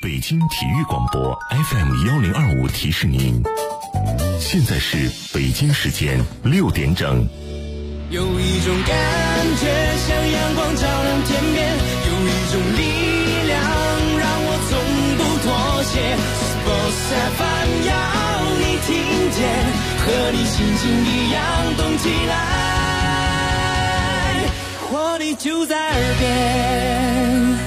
北京体育广播 FM1025提示您，现在是北京时间6点整。 有一种感觉像阳光照亮天边，有一种力量让我从不妥协。Sports FM 要你听见，和你心情一样动起来，活力就在耳边。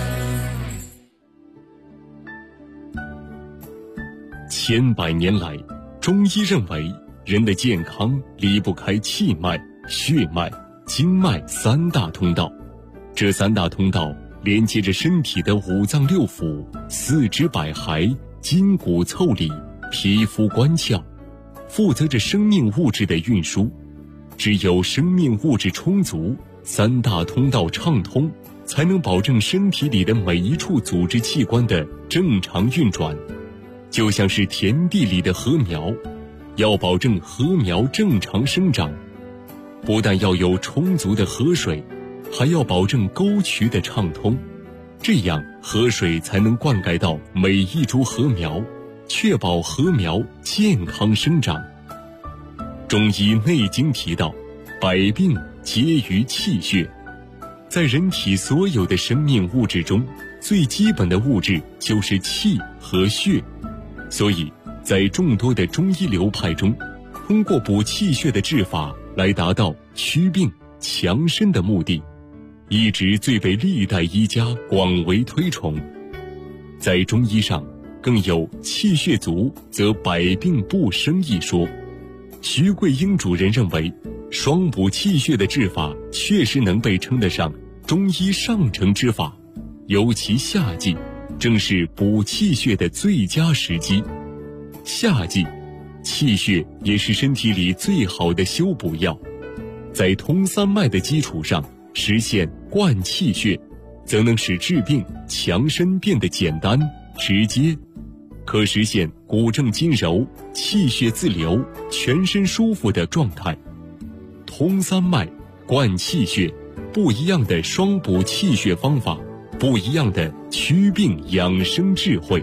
千百年来，中医认为人的健康离不开气脉、血脉、经脉三大通道。这三大通道连接着身体的五脏六腑、四肢百骸、筋骨腠理、皮肤关窍，负责着生命物质的运输。只有生命物质充足，三大通道畅通，才能保证身体里的每一处组织器官的正常运转。就像是田地里的禾苗，要保证禾苗正常生长，不但要有充足的河水，还要保证沟渠的畅通，这样河水才能灌溉到每一株禾苗，确保禾苗健康生长。中医《内经》提到，百病皆于气血。在人体所有的生命物质中，最基本的物质就是气和血。所以在众多的中医流派中，通过补气血的治法来达到祛病强身的目的，一直最被历代医家广为推崇。在中医上更有气血足则百病不生一说。徐桂英主任认为，双补气血的治法确实能被称得上中医上乘之法，尤其夏季正是补气血的最佳时机。夏季，气血也是身体里最好的修补药。在通三脉的基础上实现灌气血，则能使治病强身变得简单直接，可实现骨正筋柔、气血自流、全身舒服的状态。通三脉、灌气血，不一样的双补气血方法，不一样的祛病养生智慧。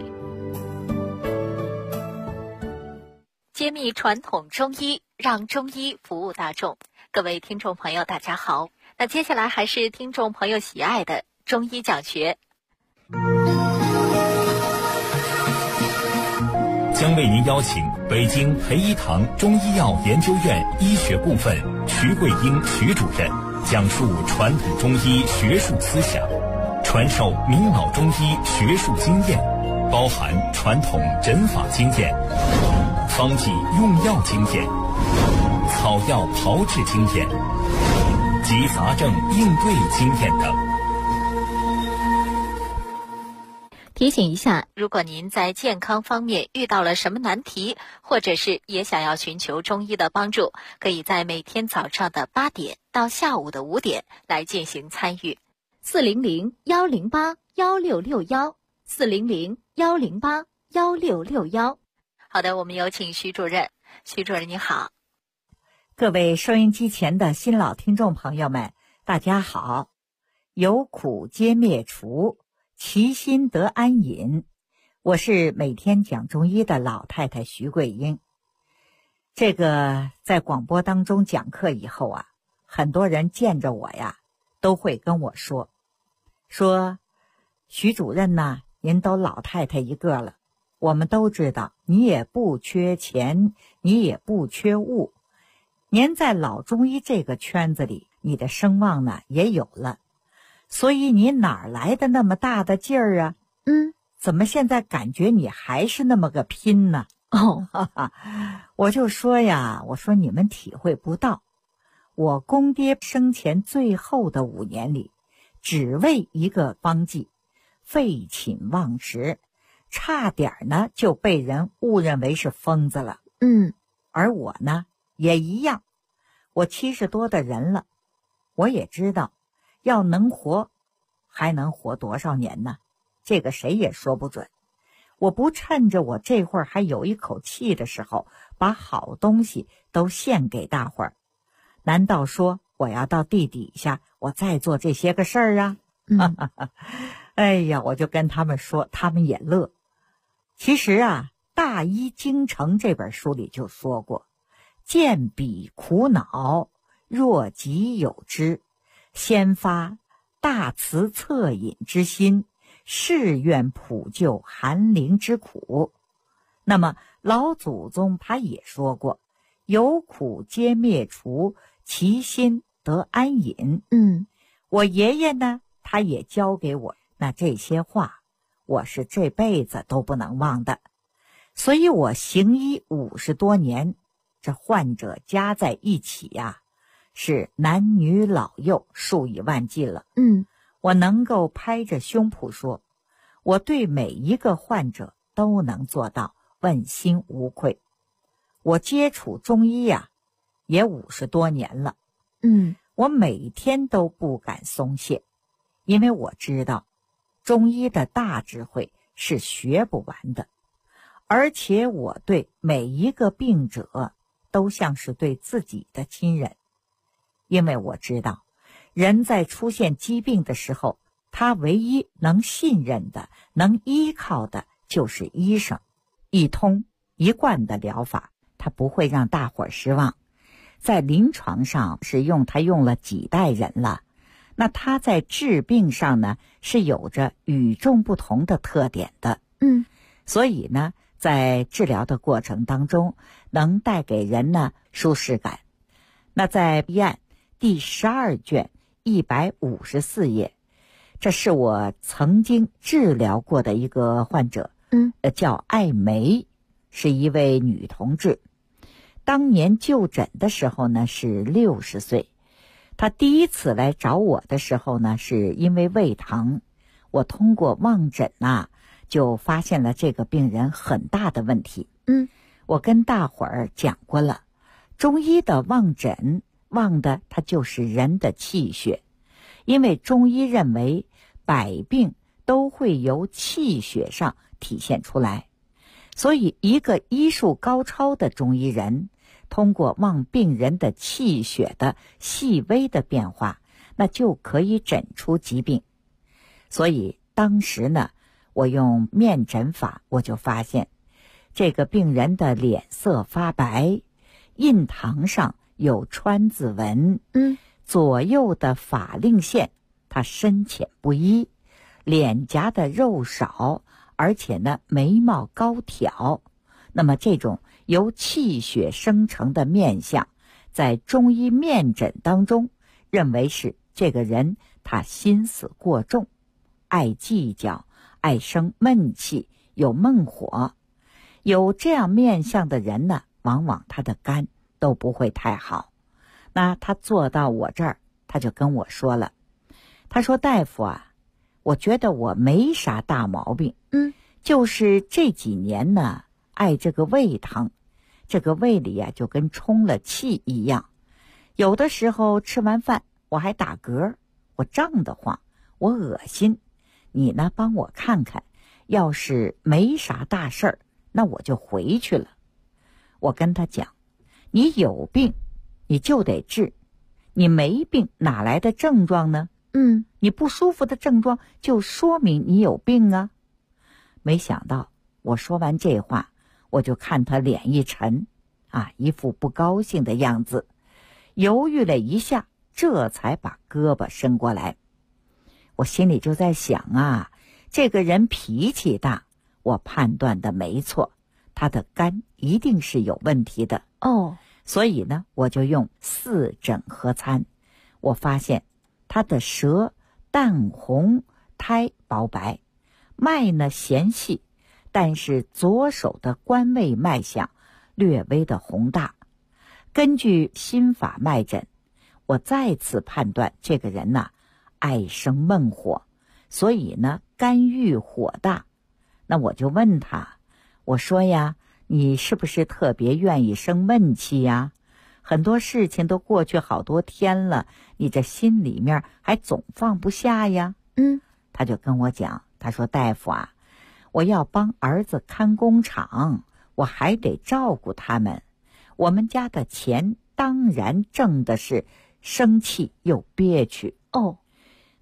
揭秘传统中医，让中医服务大众。各位听众朋友大家好，那接下来还是听众朋友喜爱的中医讲学， 将为您邀请北京培一堂中医药研究院医学部分徐桂英徐主任讲述传统中医学术思想，传授明老中医学术经验，包含传统诊法经验、方剂用药经验、草药炮制经验及杂症应对经验等。 提醒一下，如果您在健康方面遇到了什么难题，或者是也想要寻求中医的帮助，可以在每天早上的8点到下午的5点来进行参与。400-108-1661，400-108-1661。好的，我们有请徐主任。徐主任你好。 各位收音机前的新老听众朋友们，大家好。有苦皆灭除，其心得安隐。我是每天讲中医的老太太徐桂英。这个在广播当中讲课以后啊，很多人见着我呀，都会跟我说徐主任呐，您都老太太一个了，我们都知道你也不缺钱，你也不缺物，您在老中医这个圈子里，你的声望呢也有了，所以你哪来的那么大的劲儿啊？怎么现在感觉你还是那么个拼呢？我就说呀，我说你们体会不到，我公爹生前最后的5年里，只为一个方剂，废寝忘食，差点呢就被人误认为是疯子了。而我呢也一样，我70多的人了，我也知道要能活还能活多少年呢，这个谁也说不准。我不趁着我这会儿还有一口气的时候，把好东西都献给大伙儿，难道说我要到地底下我再做这些个事儿啊？哎呀，我就跟他们说，他们也乐。 其实啊，《大医精诚》这本书里就说过，见彼苦恼，若己有之，先发大慈恻隐之心，誓愿普救寒灵之苦。那么老祖宗他也说过，有苦皆灭除，其心得安隐。我爷爷呢，他也教给我，那这些话我是这辈子都不能忘的。所以我行医50多年，这患者加在一起呀，是男女老幼数以万计了。我能够拍着胸脯说，我对每一个患者都能做到问心无愧。我接触中医呀，也50多年了。我每天都不敢松懈，因为我知道中医的大智慧是学不完的，而且我对每一个病者都像是对自己的亲人。因为我知道人在出现疾病的时候，他唯一能信任的、能依靠的就是医生。一通一贯的疗法，他不会让大伙儿失望。在临床上是用了几代人了，那他在治病上呢，是有着与众不同的特点的。所以呢，在治疗的过程当中，能带给人呢舒适感。那在医案第12卷154页，这是我曾经治疗过的一个患者，叫艾梅，是一位女同志。当年就诊的时候呢是60岁，她第一次来找我的时候呢，是因为胃疼。我通过望诊就发现了这个病人很大的问题。我跟大伙儿讲过了，中医的望诊望的它就是人的气血，因为中医认为百病都会由气血上体现出来，所以一个医术高超的中医人通过望病人的气血的细微的变化，那就可以诊出疾病。所以当时呢，我用面诊法，我就发现这个病人的脸色发白，印堂上有川字纹，左右的法令线它深浅不一，脸颊的肉少，而且呢眉毛高挑。那么这种由气血生成的面相，在中医面诊当中认为是这个人他心思过重，爱计较，爱生闷气，有闷火。有这样面相的人呢，往往他的肝都不会太好。那他坐到我这儿，他就跟我说了，他说大夫啊，我觉得我没啥大毛病，就是这几年呢爱这个胃疼，这个胃里啊就跟充了气一样，有的时候吃完饭我还打嗝，我胀得慌，我恶心。你呢帮我看看，要是没啥大事儿，那我就回去了。我跟他讲，你有病你就得治，你没病哪来的症状呢？你不舒服的症状就说明你有病啊。没想到我说完这话，我就看他脸一沉，一副不高兴的样子，犹豫了一下，这才把胳膊伸过来。我心里就在想这个人脾气大，我判断的没错，他的肝一定是有问题的。所以呢，我就用4诊合参，我发现他的舌淡红，苔薄白，脉呢弦细，但是左手的关位脉象略微的宏大。根据心法脉诊，我再次判断这个人爱生闷火，所以呢肝郁火大。那我就问他，我说呀，你是不是特别愿意生闷气呀？很多事情都过去好多天了，你这心里面还总放不下呀？他就跟我讲，他说大夫我要帮儿子看工厂，我还得照顾他们，我们家的钱当然挣的是生气又憋屈。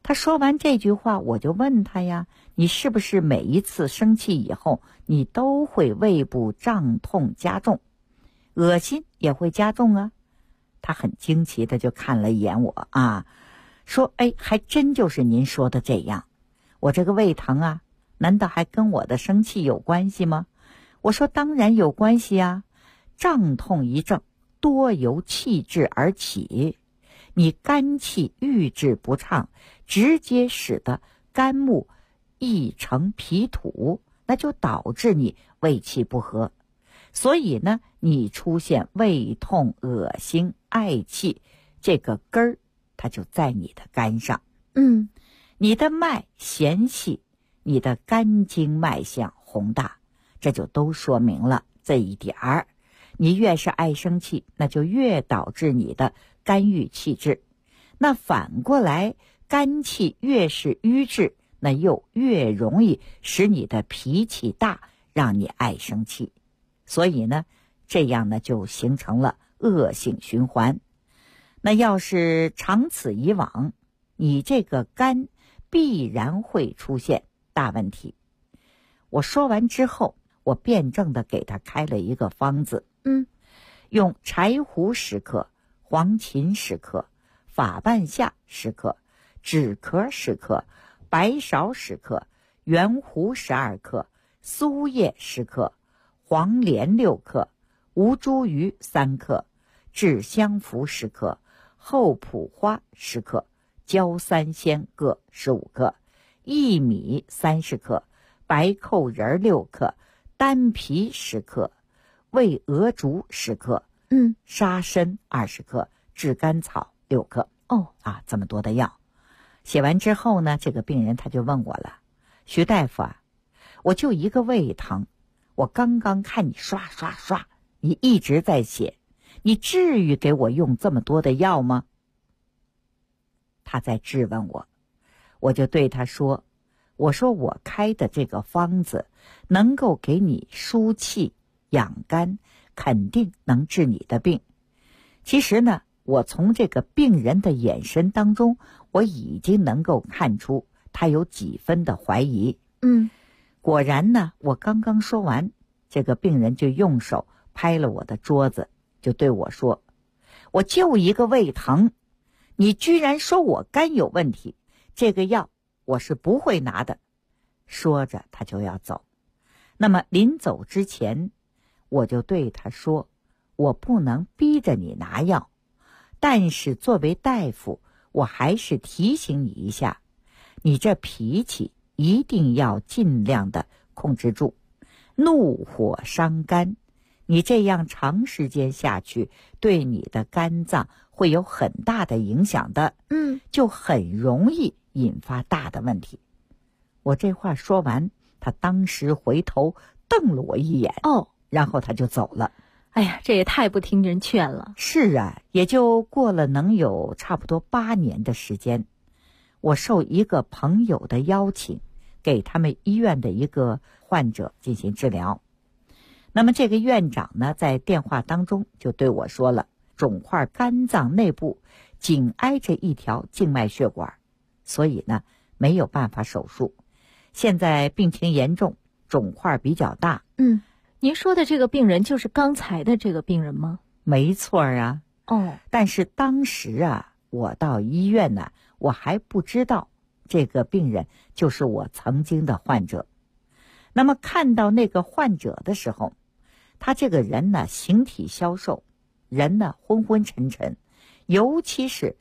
他说完这句话，我就问他呀，你是不是每一次生气以后，你都会胃部胀痛加重，恶心也会加重啊？他很惊奇的就看了一眼我啊，说还真就是您说的这样。我这个胃疼啊，难道还跟我的生气有关系吗？我说当然有关系啊，胀痛一症多由气滞而起，你肝气郁滞不畅，直接使得肝木易成脾土，那就导致你胃气不和。所以呢，你出现胃痛、恶心、嗳气，这个根儿它就在你的肝上。你的脉弦细，你的肝经脉象宏大，这就都说明了这一点儿。你越是爱生气，那就越导致你的肝郁气滞。那反过来，肝气越是瘀滞，那又越容易使你的脾气大，让你爱生气。所以呢，这样呢就形成了恶性循环。那要是长此以往，你这个肝必然会出现大问题。我说完之后，我辩证的给他开了一个方子，用柴胡10克、黄芩10克、法半夏10克、枳壳10克、白芍10克、圆胡12克、苏叶10克、黄连6克、吴茱萸3克、制香附10克、厚朴花10克、焦三仙各15克、薏米30克、白蔻仁6克、丹皮10克、魏鹅竹10克、沙参20克、炙甘草6克。这么多的药。写完之后呢，这个病人他就问我了，徐大夫啊，我就一个胃疼，我刚刚看你刷刷刷，你一直在写，你至于给我用这么多的药吗？他在质问我，我就对他说，我说我开的这个方子能够给你输气养肝，肯定能治你的病。其实呢，我从这个病人的眼神当中，我已经能够看出他有几分的怀疑。果然呢，我刚刚说完，这个病人就用手拍了我的桌子，就对我说，我就一个胃疼，你居然说我肝有问题，这个药我是不会拿的。说着他就要走。那么临走之前，我就对他说，我不能逼着你拿药，但是作为大夫，我还是提醒你一下，你这脾气一定要尽量的控制住，怒火伤肝，你这样长时间下去，对你的肝脏会有很大的影响的，就很容易引发大的问题。我这话说完，他当时回头瞪了我一眼，然后他就走了。 哎呀，这也太不听人劝了。 是啊，也就过了能有差不多8年的时间，我受一个朋友的邀请，给他们医院的一个患者进行治疗。那么这个院长呢，在电话当中就对我说了，肿块肝脏内部紧挨着一条静脉血管，所以呢没有办法手术。现在病情严重，肿块比较大。 您说的这个病人就是刚才的这个病人吗？ 没错啊。但是当时啊，我到医院呢，我还不知道这个病人就是我曾经的患者。那么看到那个患者的时候，他这个人呢形体消瘦，人呢昏昏沉沉，尤其是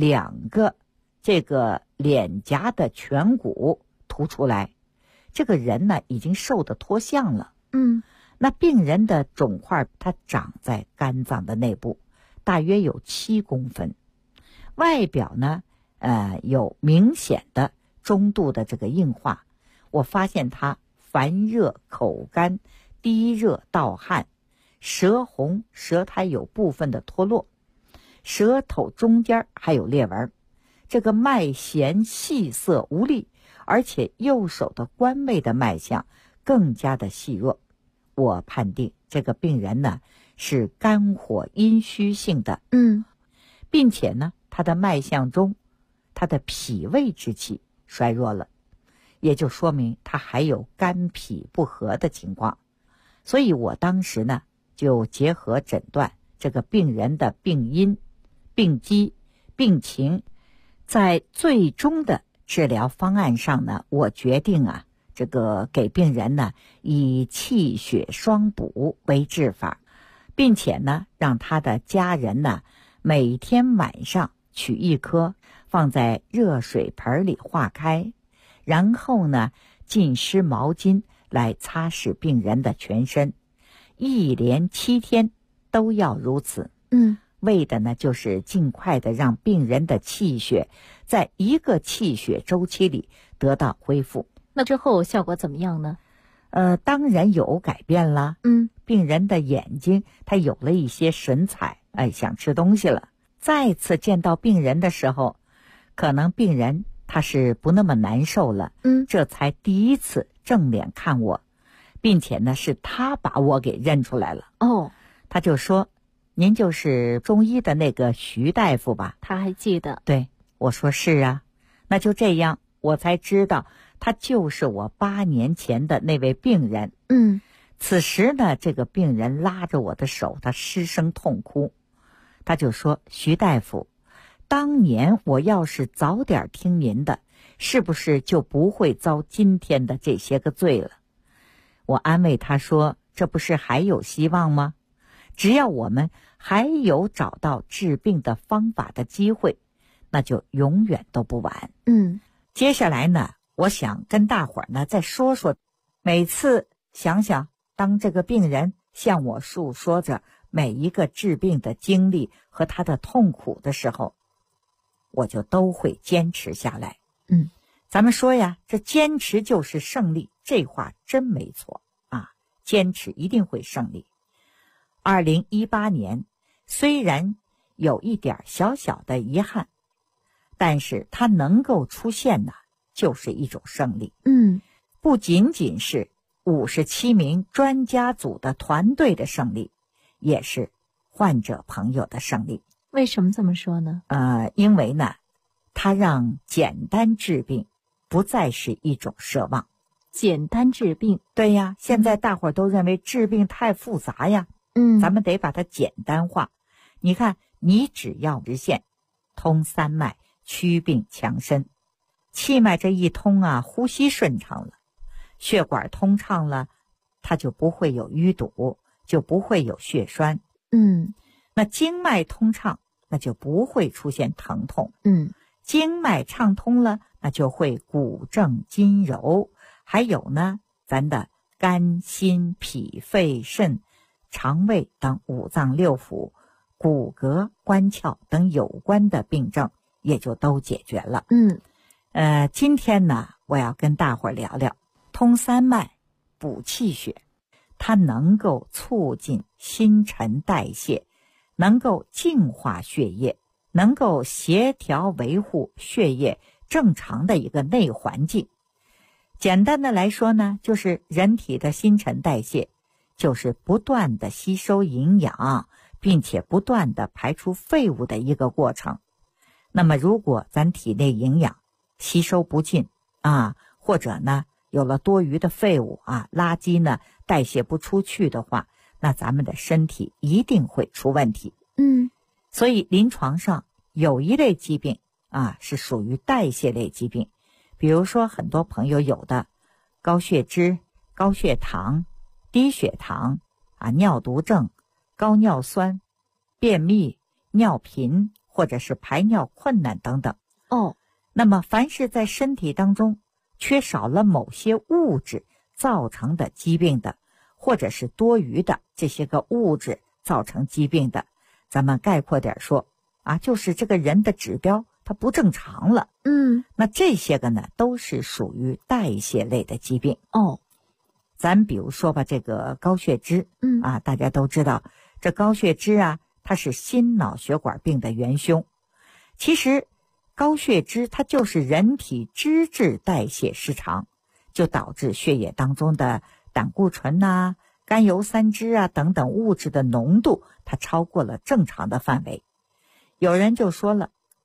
2个这个脸颊的颧骨凸出来，这个人呢已经瘦得脱相了。那病人的肿块它长在肝脏的内部，大约有7公分，外表呢有明显的中度的这个硬化。我发现他烦热口干，低热盗汗，舌红，舌苔有部分的脱落，舌头中间还有裂纹，这个脉弦细涩无力，而且右手的关位的脉象更加的细弱。我判定这个病人呢是肝火阴虚性的，并且呢他的脉象中他的脾胃之气衰弱了，也就说明他还有肝脾不和的情况。所以我当时呢，就结合诊断这个病人的病因、病机、病情，在最终的治疗方案上呢，我决定这个给病人呢以气血双补为治法，并且呢让他的家人呢每天晚上取一颗放在热水盆里化开，然后呢浸湿毛巾来擦拭病人的全身，一连7天都要如此。为的呢就是尽快的让病人的气血在一个气血周期里得到恢复。 那之后效果怎么样呢？ 当然有改变了。病人的眼睛他有了一些神采，想吃东西了。再次见到病人的时候，可能病人他是不那么难受了，这才第一次正脸看我，并且呢是他把我给认出来了。他就说：“您就是中医的那个徐大夫吧？” 他还记得。 对，我说是啊。那就这样，我才知道他就是我8年前的那位病人。此时呢，这个病人拉着我的手，他失声痛哭。他就说：“徐大夫，当年我要是早点听您的，是不是就不会遭今天的这些个罪了？”我安慰他说：“这不是还有希望吗？只要我们还有找到治病的方法的机会，那就永远都不晚。”接下来呢，我想跟大伙儿呢再说说，每次想想当这个病人向我诉说着每一个治病的经历和他的痛苦的时候，我就都会坚持下来。咱们说呀，这坚持就是胜利，这话真没错啊，坚持一定会胜利。2018年虽然有一点小小的遗憾，但是它能够出现呢，就是一种胜利。不仅仅是57名专家组的团队的胜利，也是患者朋友的胜利。 为什么这么说呢？ 因为呢，它让简单治病不再是一种奢望。 简单治病？ 对呀，现在大伙儿都认为治病太复杂呀。咱们得把它简单化。你看，你只要实现通三脉，祛病强身，气脉这一通啊，呼吸顺畅了，血管通畅了，它就不会有淤堵，就不会有血栓。那经脉通畅，那就不会出现疼痛。经脉畅通了，那就会骨正筋柔。还有呢，咱的肝、心、脾、肺、肾、肠胃等五脏六腑、骨骼、关窍等有关的病症也就都解决了。今天呢，我要跟大伙儿聊聊通三脉、补气血，它能够促进新陈代谢，能够净化血液，能够协调维护血液正常的一个内环境。简单的来说呢，就是人体的新陈代谢就是不断的吸收营养，并且不断的排出废物的一个过程。那么如果咱体内营养吸收不进或者呢有了多余的废物垃圾呢代谢不出去的话，那咱们的身体一定会出问题。所以临床上有一类疾病是属于代谢类疾病，比如说很多朋友有的高血脂、高血糖、低血糖尿毒症、高尿酸、便秘、尿频或者是排尿困难等等。那么凡是在身体当中缺少了某些物质造成的疾病的，或者是多余的这些个物质造成疾病的，咱们概括点说就是这个人的指标它不正常了。那这些个呢都是属于代谢类的疾病。咱比如说吧，这个高血脂大家都知道，这高血脂它是心脑血管病的元凶。其实高血脂它就是人体脂质代谢失常，就导致血液当中的胆固醇甘油三酯等等物质的浓度它超过了正常的范围。有人就说了，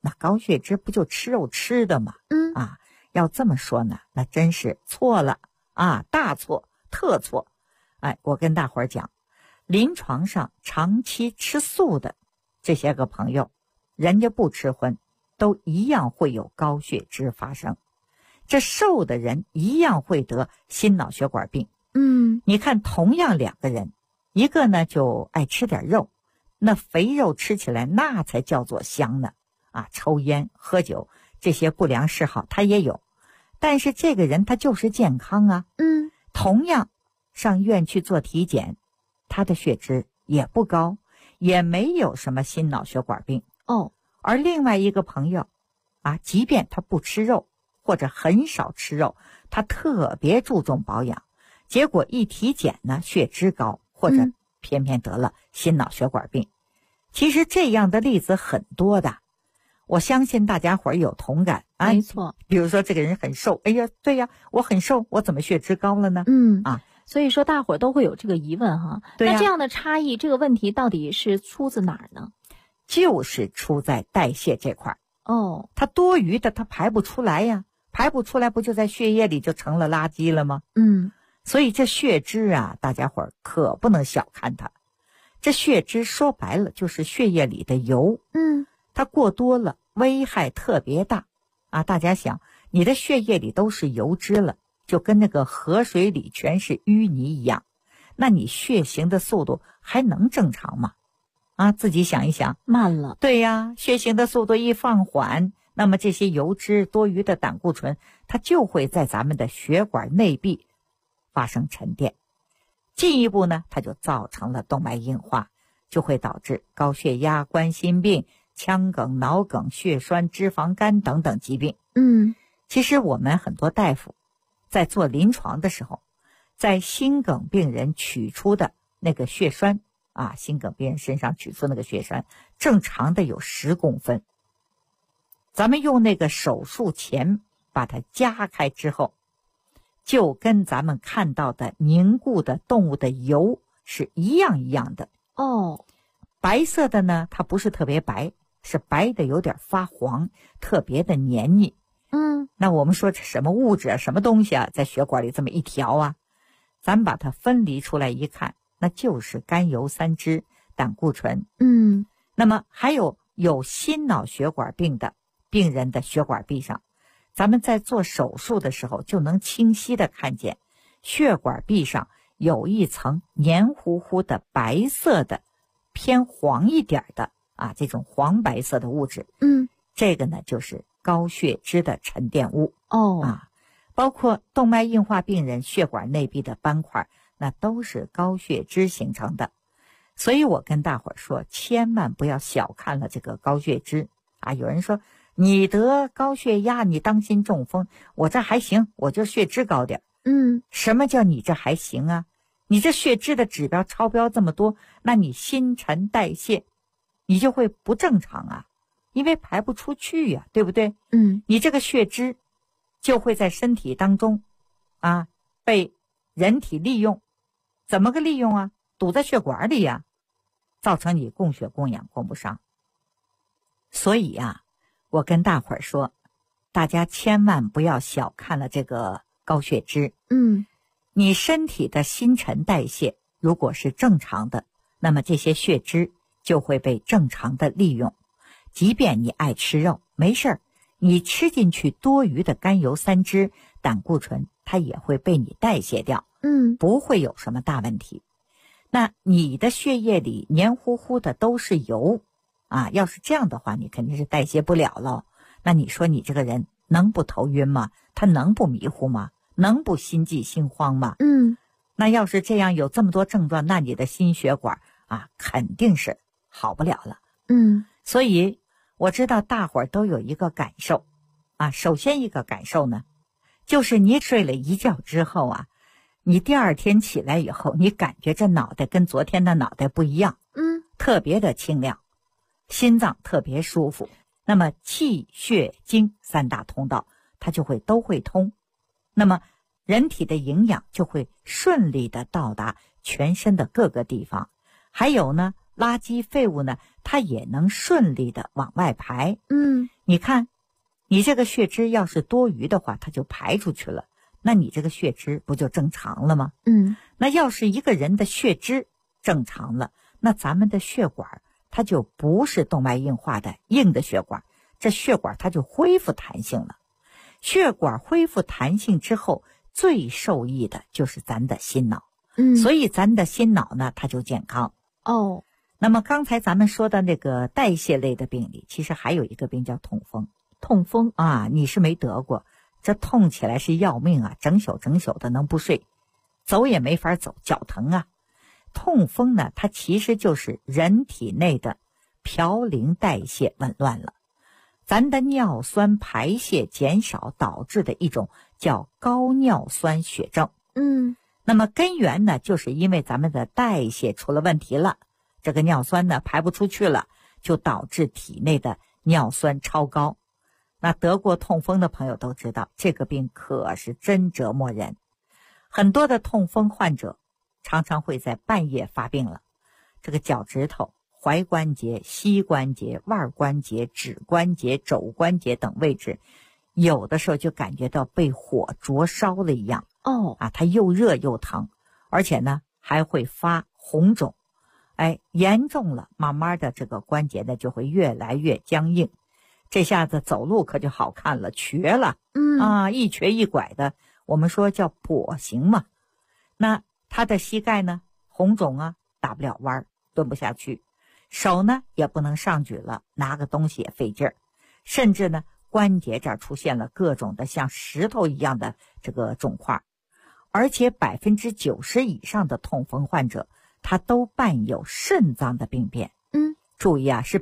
那高血脂不就吃肉吃的吗？要这么说呢，那真是错了啊，大错特错。我跟大伙儿讲，临床上长期吃素的这些个朋友，人家不吃荤，都一样会有高血脂发生。这瘦的人一样会得心脑血管病。你看同样两个人，一个呢就爱吃点肉，那肥肉吃起来那才叫做香呢。抽烟喝酒这些不良嗜好他也有，但是这个人他就是健康啊。同样上医院去做体检，他的血脂也不高，也没有什么心脑血管病。而另外一个朋友即便他不吃肉或者很少吃肉，他特别注重保养，结果一体检呢血脂高，或者偏偏得了心脑血管病。其实这样的例子很多的，我相信大家伙儿有同感。 没错， 比如说这个人很瘦，哎呀，对呀，我很瘦，我怎么血脂高了呢？ 所以说大伙儿都会有这个疑问哈。 对呀， 那这样的差异，这个问题到底是出自哪儿呢？ 就是出在代谢这块儿。它多余的它排不出来呀，排不出来不就在血液里就成了垃圾了吗？所以这血脂大家伙儿可不能小看它。这血脂说白了就是血液里的油。它过多了危害特别大大家想，你的血液里都是油脂了，就跟那个河水里全是淤泥一样，那你血行的速度还能正常吗？自己想一想， 慢了。 对呀，血行的速度一放缓，那么这些油脂多余的胆固醇它就会在咱们的血管内壁发生沉淀，进一步呢它就造成了动脉硬化，就会导致高血压、冠心病、腔梗、脑梗、血栓、脂肪肝等等疾病。其实我们很多大夫在做临床的时候，在心梗病人取出的那个血栓心梗病人身上取出那个血栓，正常的有10公分。咱们用那个手术钳把它夹开之后，就跟咱们看到的凝固的动物的油是一样一样的。白色的呢，它不是特别白，是白的有点发黄，特别的黏腻。那我们说这什么物质什么东西在血管里这么一条咱们把它分离出来一看，那就是甘油三酯、胆固醇。那么还有心脑血管病的病人的血管壁上，咱们在做手术的时候就能清晰的看见血管壁上有一层黏糊糊的白色的偏黄一点的这种黄白色的物质。这个呢就是高血脂的沉淀物。包括动脉硬化病人血管内壁的斑块，那都是高血脂形成的。所以我跟大伙儿说，千万不要小看了这个高血脂有人说你得高血压，你当心中风，我这还行，我就血脂高点。什么叫你这还行啊？你这血脂的指标超标这么多，那你新陈代谢你就会不正常因为排不出去呀，对不对？你这个血脂就会在身体当中被人体利用。怎么个利用堵在血管里造成你供血供氧供不上。所以我跟大伙儿说，大家千万不要小看了这个高血脂。你身体的新陈代谢如果是正常的，那么这些血脂就会被正常的利用。即便你爱吃肉，没事儿，你吃进去多余的甘油三酯、胆固醇，它也会被你代谢掉。不会有什么大问题。那你的血液里黏糊糊的都是油要是这样的话，你肯定是代谢不了了。那你说你这个人能不头晕吗？他能不迷糊吗？能不心悸心慌吗？那要是这样有这么多症状，那你的心血管肯定是好不了了。所以我知道大伙儿都有一个感受首先一个感受呢，就是你睡了一觉之后你第二天起来以后，你感觉这脑袋跟昨天的脑袋不一样。特别的清亮，心脏特别舒服。那么气血精3大通道它就会都会通，那么人体的营养就会顺利的到达全身的各个地方。还有呢， 垃圾废物呢，它也能顺利的往外排。你看，你这个血脂要是多余的话，它就排出去了，那你这个血脂不就正常了吗？那要是一个人的血脂正常了，那咱们的血管它就不是动脉硬化的硬的血管，这血管它就恢复弹性了。血管恢复弹性之后，最受益的就是咱的心脑。所以咱的心脑呢，它就健康。那么刚才咱们说的那个代谢类的病里，其实还有一个病叫痛风。 痛风啊，你是没得过，这痛起来是要命啊，整宿的能不睡，走也没法走，脚疼啊。痛风呢，它其实就是人体内的嘌呤代谢紊乱了，咱的尿酸排泄减少导致的一种叫高尿酸血症。那么根源呢，就是因为咱们的代谢出了问题了，这个尿酸呢排不出去了，就导致体内的尿酸超高。那得过痛风的朋友都知道，这个病可是真折磨人。很多的痛风患者常常会在半夜发病了，这个脚趾头、踝关节、膝关节、腕关节、指关节、肘关节等位置，有的时候就感觉到被火灼烧了一样。它又热又疼，而且呢还会发红肿。严重了，慢慢的这个关节呢就会越来越僵硬，这下子走路可就好看了，瘸了。一瘸一拐的，我们说叫跛行嘛。那他的膝盖呢红肿啊，打不了弯，蹲不下去，手呢也不能上举了，拿个东西也费劲儿，甚至呢关节这儿出现了各种的像石头一样的这个肿块。而且90%以上的痛风患者，他都伴有肾脏的病变。注意啊，是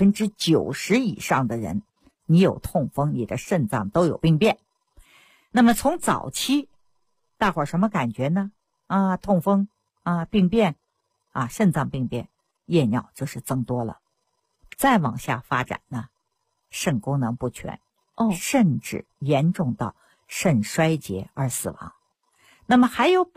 90%以上的人，你有痛风，你的肾脏都有病变。那么从早期，大伙儿什么感觉呢？痛风病变肾脏病变，夜尿就是增多了。再往下发展呢，肾功能不全，甚至严重到肾衰竭而死亡。那么还有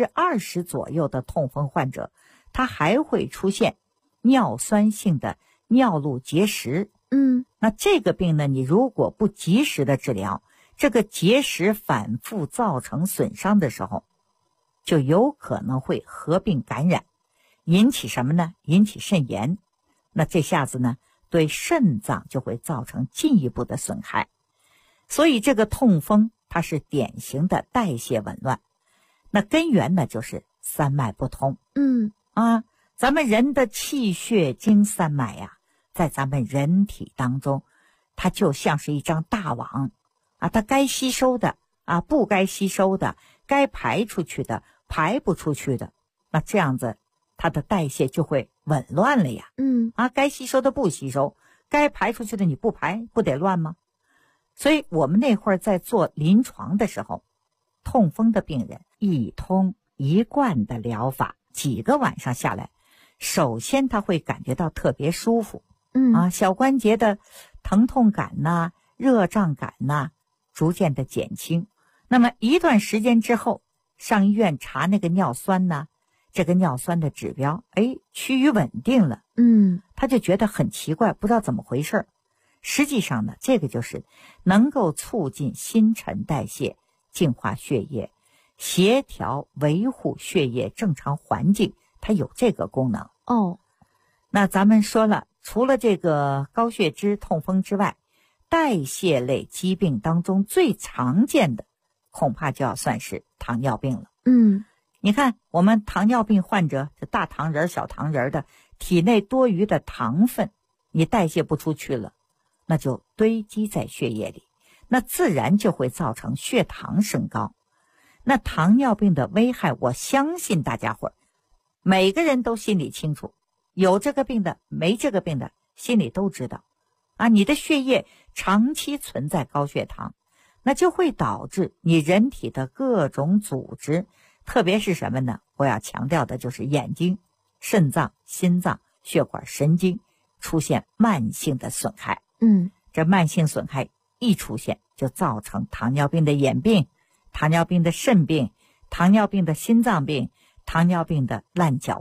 20%左右的痛风患者，他还会出现尿酸性的尿路结石。那这个病呢，你如果不及时的治疗，这个结石反复造成损伤的时候，就有可能会合并感染，引起什么呢？引起肾炎。那这下子呢，对肾脏就会造成进一步的损害。所以这个痛风它是典型的代谢紊乱。那根源呢，就是三脉不通。咱们人的气血经三脉呀，在咱们人体当中，它就像是一张大网它该吸收的不该吸收的，该排出去的排不出去的，那这样子它的代谢就会紊乱了呀。该吸收的不吸收，该排出去的你不排，不得乱吗？所以我们那会儿在做临床的时候，痛风的病人一通一贯的疗法，几个晚上下来，首先他会感觉到特别舒服。小关节的疼痛感热胀感逐渐的减轻。那么一段时间之后，上医院查那个尿酸这个尿酸的指标趋于稳定了。他就觉得很奇怪，不知道怎么回事。实际上呢，这个就是能够促进新陈代谢，净化血液，协调维护血液正常环境，它有这个功能。那咱们说了，除了这个高血脂痛风之外，代谢类疾病当中最常见的恐怕就要算是糖尿病了。你看我们糖尿病患者，这大糖人小糖人的体内多余的糖分你代谢不出去了，那就堆积在血液里，那自然就会造成血糖升高。那糖尿病的危害，我相信大家伙儿每个人都心里清楚，有这个病的没这个病的心里都知道你的血液长期存在高血糖，那就会导致你人体的各种组织，特别是什么呢？我要强调的就是眼睛、肾脏、心脏、血管、神经出现慢性的损害。这慢性损害一出现，就造成糖尿病的眼病、糖尿病的肾病、糖尿病的心脏病、糖尿病的烂脚